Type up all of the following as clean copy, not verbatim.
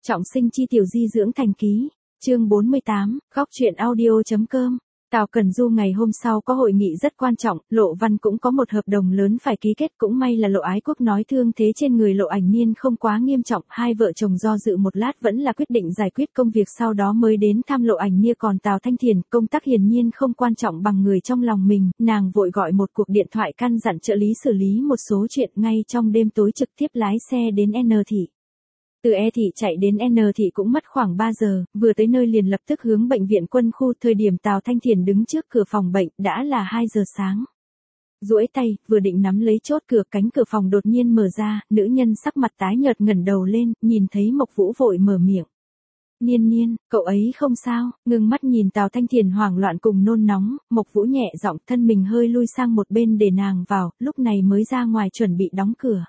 Trọng sinh chi tiểu di dưỡng thành ký. Chương 48, góc truyện audio.com. Tào Cẩn Du ngày hôm sau có hội nghị rất quan trọng, Lộ Văn cũng có một hợp đồng lớn phải ký kết, cũng may là Lộ Ái Quốc nói thương thế trên người Lộ Ảnh Niên không quá nghiêm trọng, hai vợ chồng do dự một lát vẫn là quyết định giải quyết công việc, sau đó mới đến thăm Lộ Ảnh Niên. Còn Tào Thanh Thiền, công tác hiển nhiên không quan trọng bằng người trong lòng mình, nàng vội gọi một cuộc điện thoại căn dặn trợ lý xử lý một số chuyện, ngay trong đêm tối trực tiếp lái xe đến N thị. Từ E thị chạy đến N thị cũng mất khoảng 3 giờ, vừa tới nơi liền lập tức hướng bệnh viện quân khu, thời điểm Tào Thanh Thiền đứng trước cửa phòng bệnh, đã là 2 giờ sáng. Duỗi tay, vừa định nắm lấy chốt cửa, cánh cửa phòng đột nhiên mở ra, nữ nhân sắc mặt tái nhợt ngẩng đầu lên, nhìn thấy Mộc Vũ vội mở miệng. Niên Niên, cậu ấy không sao, ngưng mắt nhìn Tào Thanh Thiền hoảng loạn cùng nôn nóng, Mộc Vũ nhẹ giọng, thân mình hơi lui sang một bên để nàng vào, lúc này mới ra ngoài chuẩn bị đóng cửa.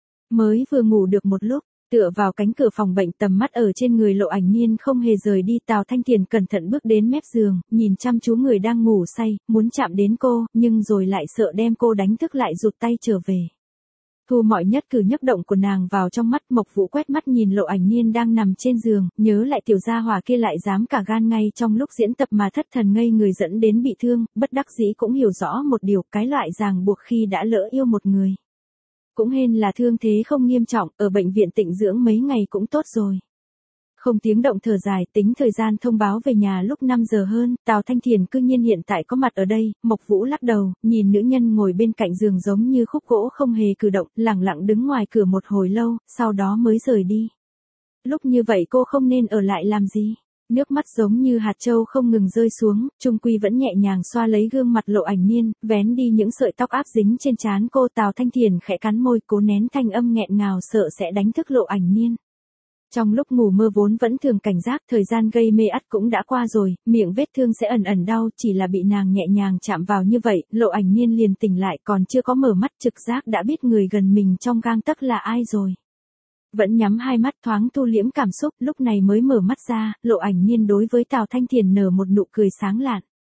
Mới vừa ngủ được một lúc. Tựa vào cánh cửa phòng bệnh, tầm mắt ở trên người Lộ Ảnh Niên không hề rời đi, Tào Thanh Thiền cẩn thận bước đến mép giường, nhìn chăm chú người đang ngủ say, muốn chạm đến cô, nhưng rồi lại sợ đem cô đánh thức lại rụt tay trở về. Thu mọi nhất cử nhất động của nàng vào trong mắt, Mộc Vũ quét mắt nhìn Lộ Ảnh Niên đang nằm trên giường, nhớ lại tiểu gia hỏa kia lại dám cả gan ngay trong lúc diễn tập mà thất thần ngây người dẫn đến bị thương, bất đắc dĩ cũng hiểu rõ một điều, cái loại ràng buộc khi đã lỡ yêu một người. Cũng hên là thương thế không nghiêm trọng, ở bệnh viện tịnh dưỡng mấy ngày cũng tốt rồi. Không tiếng động thở dài, tính thời gian thông báo về nhà lúc 5 giờ hơn, Tào Thanh Thiền cư nhiên hiện tại có mặt ở đây, Mộc Vũ lắc đầu, nhìn nữ nhân ngồi bên cạnh giường giống như khúc gỗ không hề cử động, lẳng lặng đứng ngoài cửa một hồi lâu, sau đó mới rời đi. Lúc như vậy cô không nên ở lại làm gì? Nước mắt giống như hạt châu không ngừng rơi xuống, Trung Quy vẫn nhẹ nhàng xoa lấy gương mặt Lộ Ảnh Niên, vén đi những sợi tóc áp dính trên trán cô. Tào Thanh Thiền khẽ cắn môi, cố nén thanh âm nghẹn ngào sợ sẽ đánh thức Lộ Ảnh Niên. Trong lúc ngủ mơ vốn vẫn thường cảnh giác, thời gian gây mê ắt cũng đã qua rồi, miệng vết thương sẽ ẩn ẩn đau, chỉ là bị nàng nhẹ nhàng chạm vào như vậy, Lộ Ảnh Niên liền tỉnh lại, còn chưa có mở mắt trực giác đã biết người gần mình trong gang tấc là ai rồi. Vẫn nhắm hai mắt thoáng thu liễm cảm xúc, lúc này mới mở mắt ra, Lộ Ảnh Niên đối với Tào Thanh Thiền nở một nụ cười sáng lạn.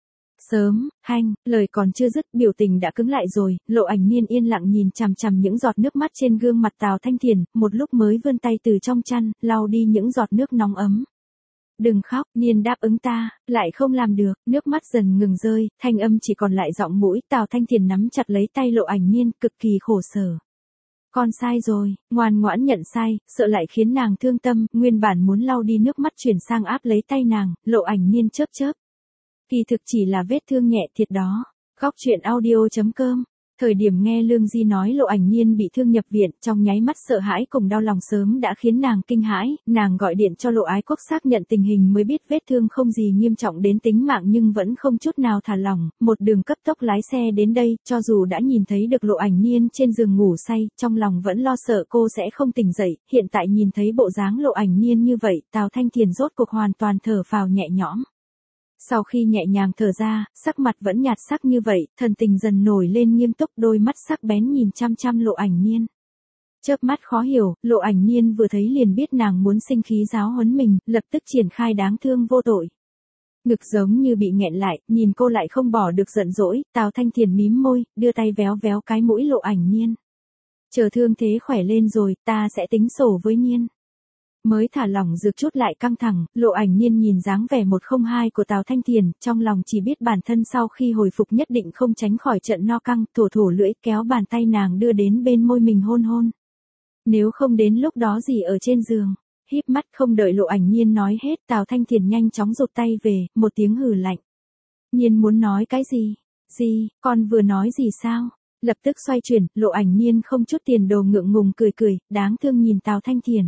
Sớm, hanh, lời còn chưa dứt, biểu tình đã cứng lại rồi, Lộ Ảnh Niên yên lặng nhìn chằm chằm những giọt nước mắt trên gương mặt Tào Thanh Thiền, một lúc mới vươn tay từ trong chăn, lau đi những giọt nước nóng ấm. Đừng khóc, Niên đáp ứng ta, lại không làm được, nước mắt dần ngừng rơi, thanh âm chỉ còn lại giọng mũi. Tào Thanh Thiền nắm chặt lấy tay Lộ Ảnh Niên, cực kỳ khổ sở. Con sai rồi, ngoan ngoãn nhận sai, sợ lại khiến nàng thương tâm, nguyên bản muốn lau đi nước mắt chuyển sang áp lấy tay nàng, Lộ Ảnh Niên chớp chớp. Kỳ thực chỉ là vết thương nhẹ thiệt đó. Góc truyện audio.com. Thời điểm nghe Lương Di nói Lộ Ảnh Niên bị thương nhập viện, trong nháy mắt sợ hãi cùng đau lòng sớm đã khiến nàng kinh hãi, nàng gọi điện cho Lộ Ái Quốc xác nhận tình hình mới biết vết thương không gì nghiêm trọng đến tính mạng, nhưng vẫn không chút nào thả lỏng, một đường cấp tốc lái xe đến đây, cho dù đã nhìn thấy được Lộ Ảnh Niên trên giường ngủ say, trong lòng vẫn lo sợ cô sẽ không tỉnh dậy, hiện tại nhìn thấy bộ dáng Lộ Ảnh Niên như vậy, Tào Thanh Thiền rốt cuộc hoàn toàn thở phào nhẹ nhõm. Sau khi nhẹ nhàng thở ra, sắc mặt vẫn nhạt sắc như vậy, thần tình dần nổi lên nghiêm túc, đôi mắt sắc bén nhìn chăm chăm Lộ Ảnh Niên. Chớp mắt khó hiểu, Lộ Ảnh Niên vừa thấy liền biết nàng muốn sinh khí giáo huấn mình, lập tức triển khai đáng thương vô tội. Ngực giống như bị nghẹn lại, nhìn cô lại không bỏ được giận dỗi, Tào Thanh Thiền mím môi, đưa tay véo véo cái mũi Lộ Ảnh Niên. Chờ thương thế khỏe lên rồi, ta sẽ tính sổ với Niên. Mới thả lỏng dược chút lại căng thẳng, Lộ Ảnh Niên nhìn dáng vẻ 102 của Tào Thanh Thiền, trong lòng chỉ biết bản thân sau khi hồi phục nhất định không tránh khỏi trận no căng, thổ thổ lưỡi kéo bàn tay nàng đưa đến bên môi mình hôn hôn. Nếu không đến lúc đó gì ở trên giường. Híp mắt không đợi Lộ Ảnh Niên nói hết, Tào Thanh Thiền nhanh chóng rụt tay về, một tiếng hừ lạnh. Niên muốn nói cái gì? Gì, con vừa nói gì sao? Lập tức xoay chuyển, Lộ Ảnh Niên không chút tiền đồ ngượng ngùng cười cười, đáng thương nhìn Tào Thanh Thiền.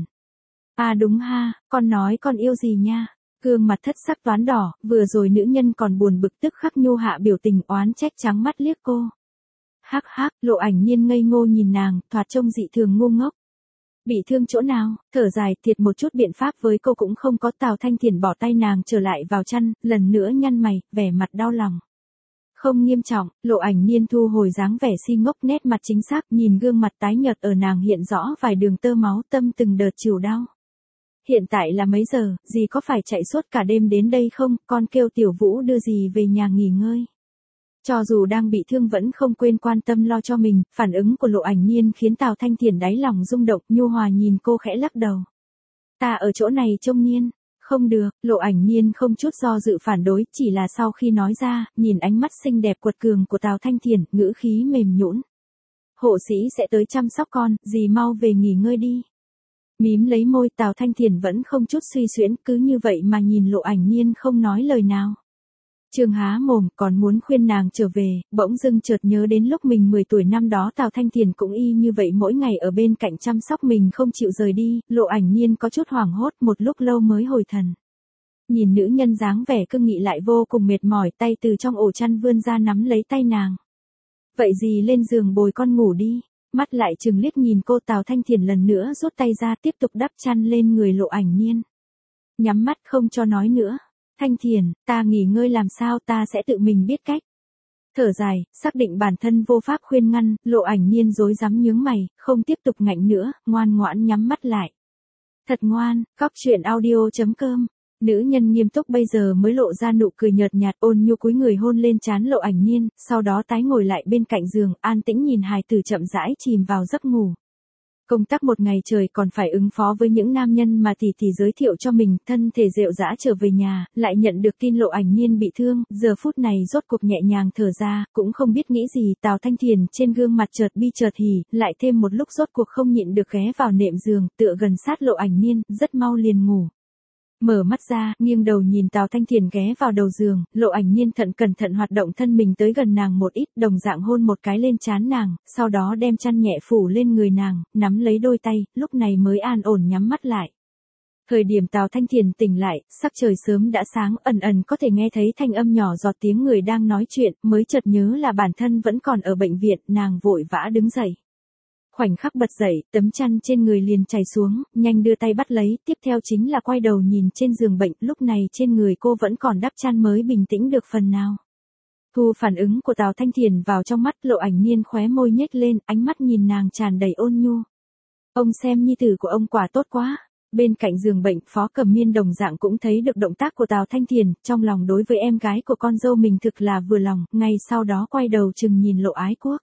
À đúng ha, con nói con yêu gì nha? Gương mặt thất sắc toán đỏ, vừa rồi nữ nhân còn buồn bực tức khắc nhu hạ biểu tình oán trách trắng mắt liếc cô. Hắc hắc, Lộ Ảnh Niên ngây ngô nhìn nàng, thoạt trông dị thường ngu ngốc. Bị thương chỗ nào? Thở dài, thiệt một chút biện pháp với cô cũng không có. Tào Thanh Thiền bỏ tay nàng trở lại vào chăn, lần nữa nhăn mày, vẻ mặt đau lòng. Không nghiêm trọng, Lộ Ảnh Niên thu hồi dáng vẻ si ngốc, nét mặt chính xác, nhìn gương mặt tái nhợt ở nàng hiện rõ vài đường tơ máu, tâm từng đợt chịu đau. Hiện tại là mấy giờ, dì có phải chạy suốt cả đêm đến đây không, con kêu Tiểu Vũ đưa dì về nhà nghỉ ngơi. Cho dù đang bị thương vẫn không quên quan tâm lo cho mình, phản ứng của Lộ Ảnh Niên khiến Tào Thanh Thiền đáy lòng rung động, nhu hòa nhìn cô khẽ lắc đầu. Ta ở chỗ này trông Niên. Không được, Lộ Ảnh Niên không chút do dự phản đối, chỉ là sau khi nói ra, nhìn ánh mắt xinh đẹp quật cường của Tào Thanh Thiền, ngữ khí mềm nhũn. Hộ sĩ sẽ tới chăm sóc con, dì mau về nghỉ ngơi đi. Mím lấy môi, Tào Thanh Thiền vẫn không chút suy xuyễn, cứ như vậy mà nhìn Lộ Ảnh Niên không nói lời nào. Trương há mồm, còn muốn khuyên nàng trở về, bỗng dưng chợt nhớ đến lúc mình 10 tuổi năm đó Tào Thanh Thiền cũng y như vậy, mỗi ngày ở bên cạnh chăm sóc mình không chịu rời đi. Lộ Ảnh Niên có chút hoảng hốt, một lúc lâu mới hồi thần. Nhìn nữ nhân dáng vẻ cương nghị lại vô cùng mệt mỏi, tay từ trong ổ chăn vươn ra nắm lấy tay nàng. Vậy gì lên giường bồi con ngủ đi. Mắt lại chừng liếc nhìn cô, Tào Thanh Thiền lần nữa rút tay ra tiếp tục đắp chăn lên người Lộ Ảnh Niên. Nhắm mắt không cho nói nữa. Thanh Thiền, ta nghỉ ngơi làm sao, ta sẽ tự mình biết cách. Thở dài, xác định bản thân vô pháp khuyên ngăn, Lộ Ảnh Niên rối rắm nhướng mày, không tiếp tục ngạnh nữa, ngoan ngoãn nhắm mắt lại. Thật ngoan, Cóc Truyện Audio.com. Nữ nhân nghiêm túc bây giờ mới lộ ra nụ cười nhợt nhạt, ôn nhu cúi người hôn lên trán Lộ Ảnh Niên, sau đó tái ngồi lại bên cạnh giường, an tĩnh nhìn hài tử chậm rãi chìm vào giấc ngủ. Công tác một ngày trời còn phải ứng phó với những nam nhân mà tỷ tỷ giới thiệu cho mình, thân thể rệu rã trở về nhà, lại nhận được tin Lộ Ảnh Niên bị thương, giờ phút này rốt cuộc nhẹ nhàng thở ra, cũng không biết nghĩ gì, Tào Thanh Thiền trên gương mặt chợt bi chợt hỉ, lại thêm một lúc rốt cuộc không nhịn được ghé vào nệm giường, tựa gần sát Lộ Ảnh Niên, rất mau liền ngủ. Mở mắt ra, nghiêng đầu nhìn Tào Thanh Thiền ghé vào đầu giường, Lộ Ảnh Niên cẩn thận hoạt động thân mình tới gần nàng một ít, đồng dạng hôn một cái lên trán nàng, sau đó đem chăn nhẹ phủ lên người nàng, nắm lấy đôi tay, lúc này mới an ổn nhắm mắt lại. Thời điểm Tào Thanh Thiền tỉnh lại, sắc trời sớm đã sáng, ẩn ẩn có thể nghe thấy thanh âm nhỏ giọt tiếng người đang nói chuyện, mới chợt nhớ là bản thân vẫn còn ở bệnh viện, nàng vội vã đứng dậy. Khoảnh khắc bật dậy, tấm chăn trên người liền chảy xuống, nhanh đưa tay bắt lấy, tiếp theo chính là quay đầu nhìn trên giường bệnh, lúc này trên người cô vẫn còn đắp chăn mới bình tĩnh được phần nào. Thu phản ứng của Tào Thanh Thiền vào trong mắt, Lộ Ảnh Niên khóe môi nhếch lên, ánh mắt nhìn nàng tràn đầy ôn nhu. Ông xem nhi tử của ông quả tốt quá. Bên cạnh giường bệnh, Phó Cẩm Miên đồng dạng cũng thấy được động tác của Tào Thanh Thiền, trong lòng đối với em gái của con dâu mình thực là vừa lòng, ngay sau đó quay đầu chừng nhìn Lộ Ái Quốc.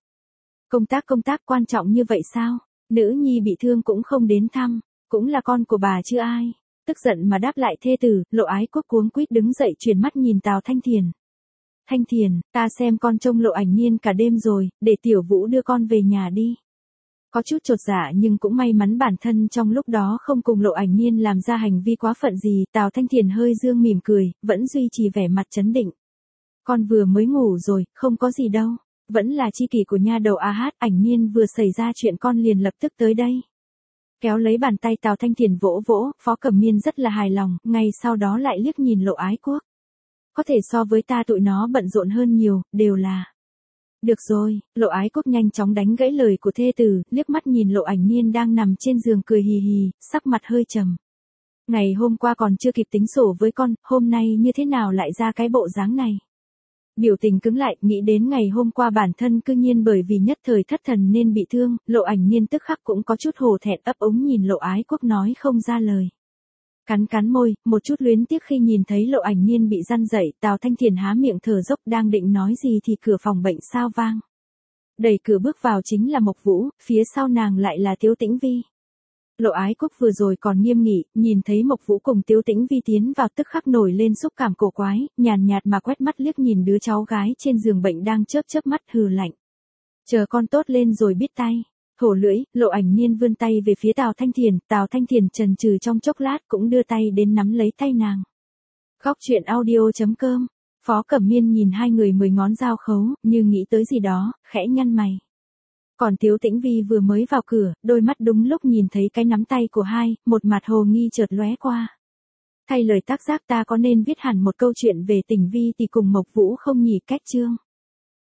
Công tác quan trọng như vậy sao? Nữ nhi bị thương cũng không đến thăm, cũng là con của bà chứ ai. Tức giận mà đáp lại thê tử, Lộ Ái Quốc cuống quýt đứng dậy chuyển mắt nhìn Tào Thanh Thiền. Thanh Thiền, ta xem con trông Lộ Ảnh Niên cả đêm rồi, để Tiểu Vũ đưa con về nhà đi. Có chút chột dạ nhưng cũng may mắn bản thân trong lúc đó không cùng Lộ Ảnh Niên làm ra hành vi quá phận gì, Tào Thanh Thiền hơi dương mỉm cười, vẫn duy trì vẻ mặt trấn định. Con vừa mới ngủ rồi, không có gì đâu. Vẫn là chi kỷ của nha đầu Ảnh Niên vừa xảy ra chuyện con liền lập tức tới đây. Kéo lấy bàn tay Tào Thanh Thiền vỗ vỗ, Phó Cẩm Miên rất là hài lòng, ngay sau đó lại liếc nhìn Lộ Ái Quốc. Có thể so với ta tụi nó bận rộn hơn nhiều, đều là. Được rồi, Lộ Ái Quốc nhanh chóng đánh gãy lời của thê tử, liếc mắt nhìn Lộ Ảnh Niên đang nằm trên giường cười hì hì, sắc mặt hơi trầm. Ngày hôm qua còn chưa kịp tính sổ với con, hôm nay như thế nào lại ra cái bộ dáng này? Biểu tình cứng lại, nghĩ đến ngày hôm qua bản thân cư nhiên bởi vì nhất thời thất thần nên bị thương, Lộ Ảnh Niên tức khắc cũng có chút hổ thẹn, ấp úng nhìn Lộ Ái Quốc nói không ra lời. Cắn môi, một chút luyến tiếc khi nhìn thấy Lộ Ảnh Niên bị răn dậy, Tào Thanh Thiền há miệng thở dốc đang định nói gì thì cửa phòng bệnh sao vang. Đẩy cửa bước vào chính là Mộc Vũ, phía sau nàng lại là Tiếu Tĩnh Vi. Lộ Ái Quốc vừa rồi còn nghiêm nghị, nhìn thấy Mộc Vũ cùng Tiếu Tĩnh Vi tiến vào tức khắc nổi lên xúc cảm cổ quái, nhàn nhạt mà quét mắt liếc nhìn đứa cháu gái trên giường bệnh đang chớp mắt hừ lạnh. Chờ con tốt lên rồi biết tay. Thổ lưỡi, Lộ Ảnh Niên vươn tay về phía Tào Thanh Thiền chần chừ trong chốc lát cũng đưa tay đến nắm lấy tay nàng. Cóc Truyện Audio.com. Phó Cẩm Miên nhìn hai người 10 ngón giao khấu, như nghĩ tới gì đó, khẽ nhăn mày. Còn Tiếu Tĩnh Vi vừa mới vào cửa, đôi mắt đúng lúc nhìn thấy cái nắm tay của hai, một mặt hồ nghi chợt lóe qua. Thay lời tác giác ta có nên viết hẳn một câu chuyện về tình Vi thì cùng Mộc Vũ không nhỉ, cách chương.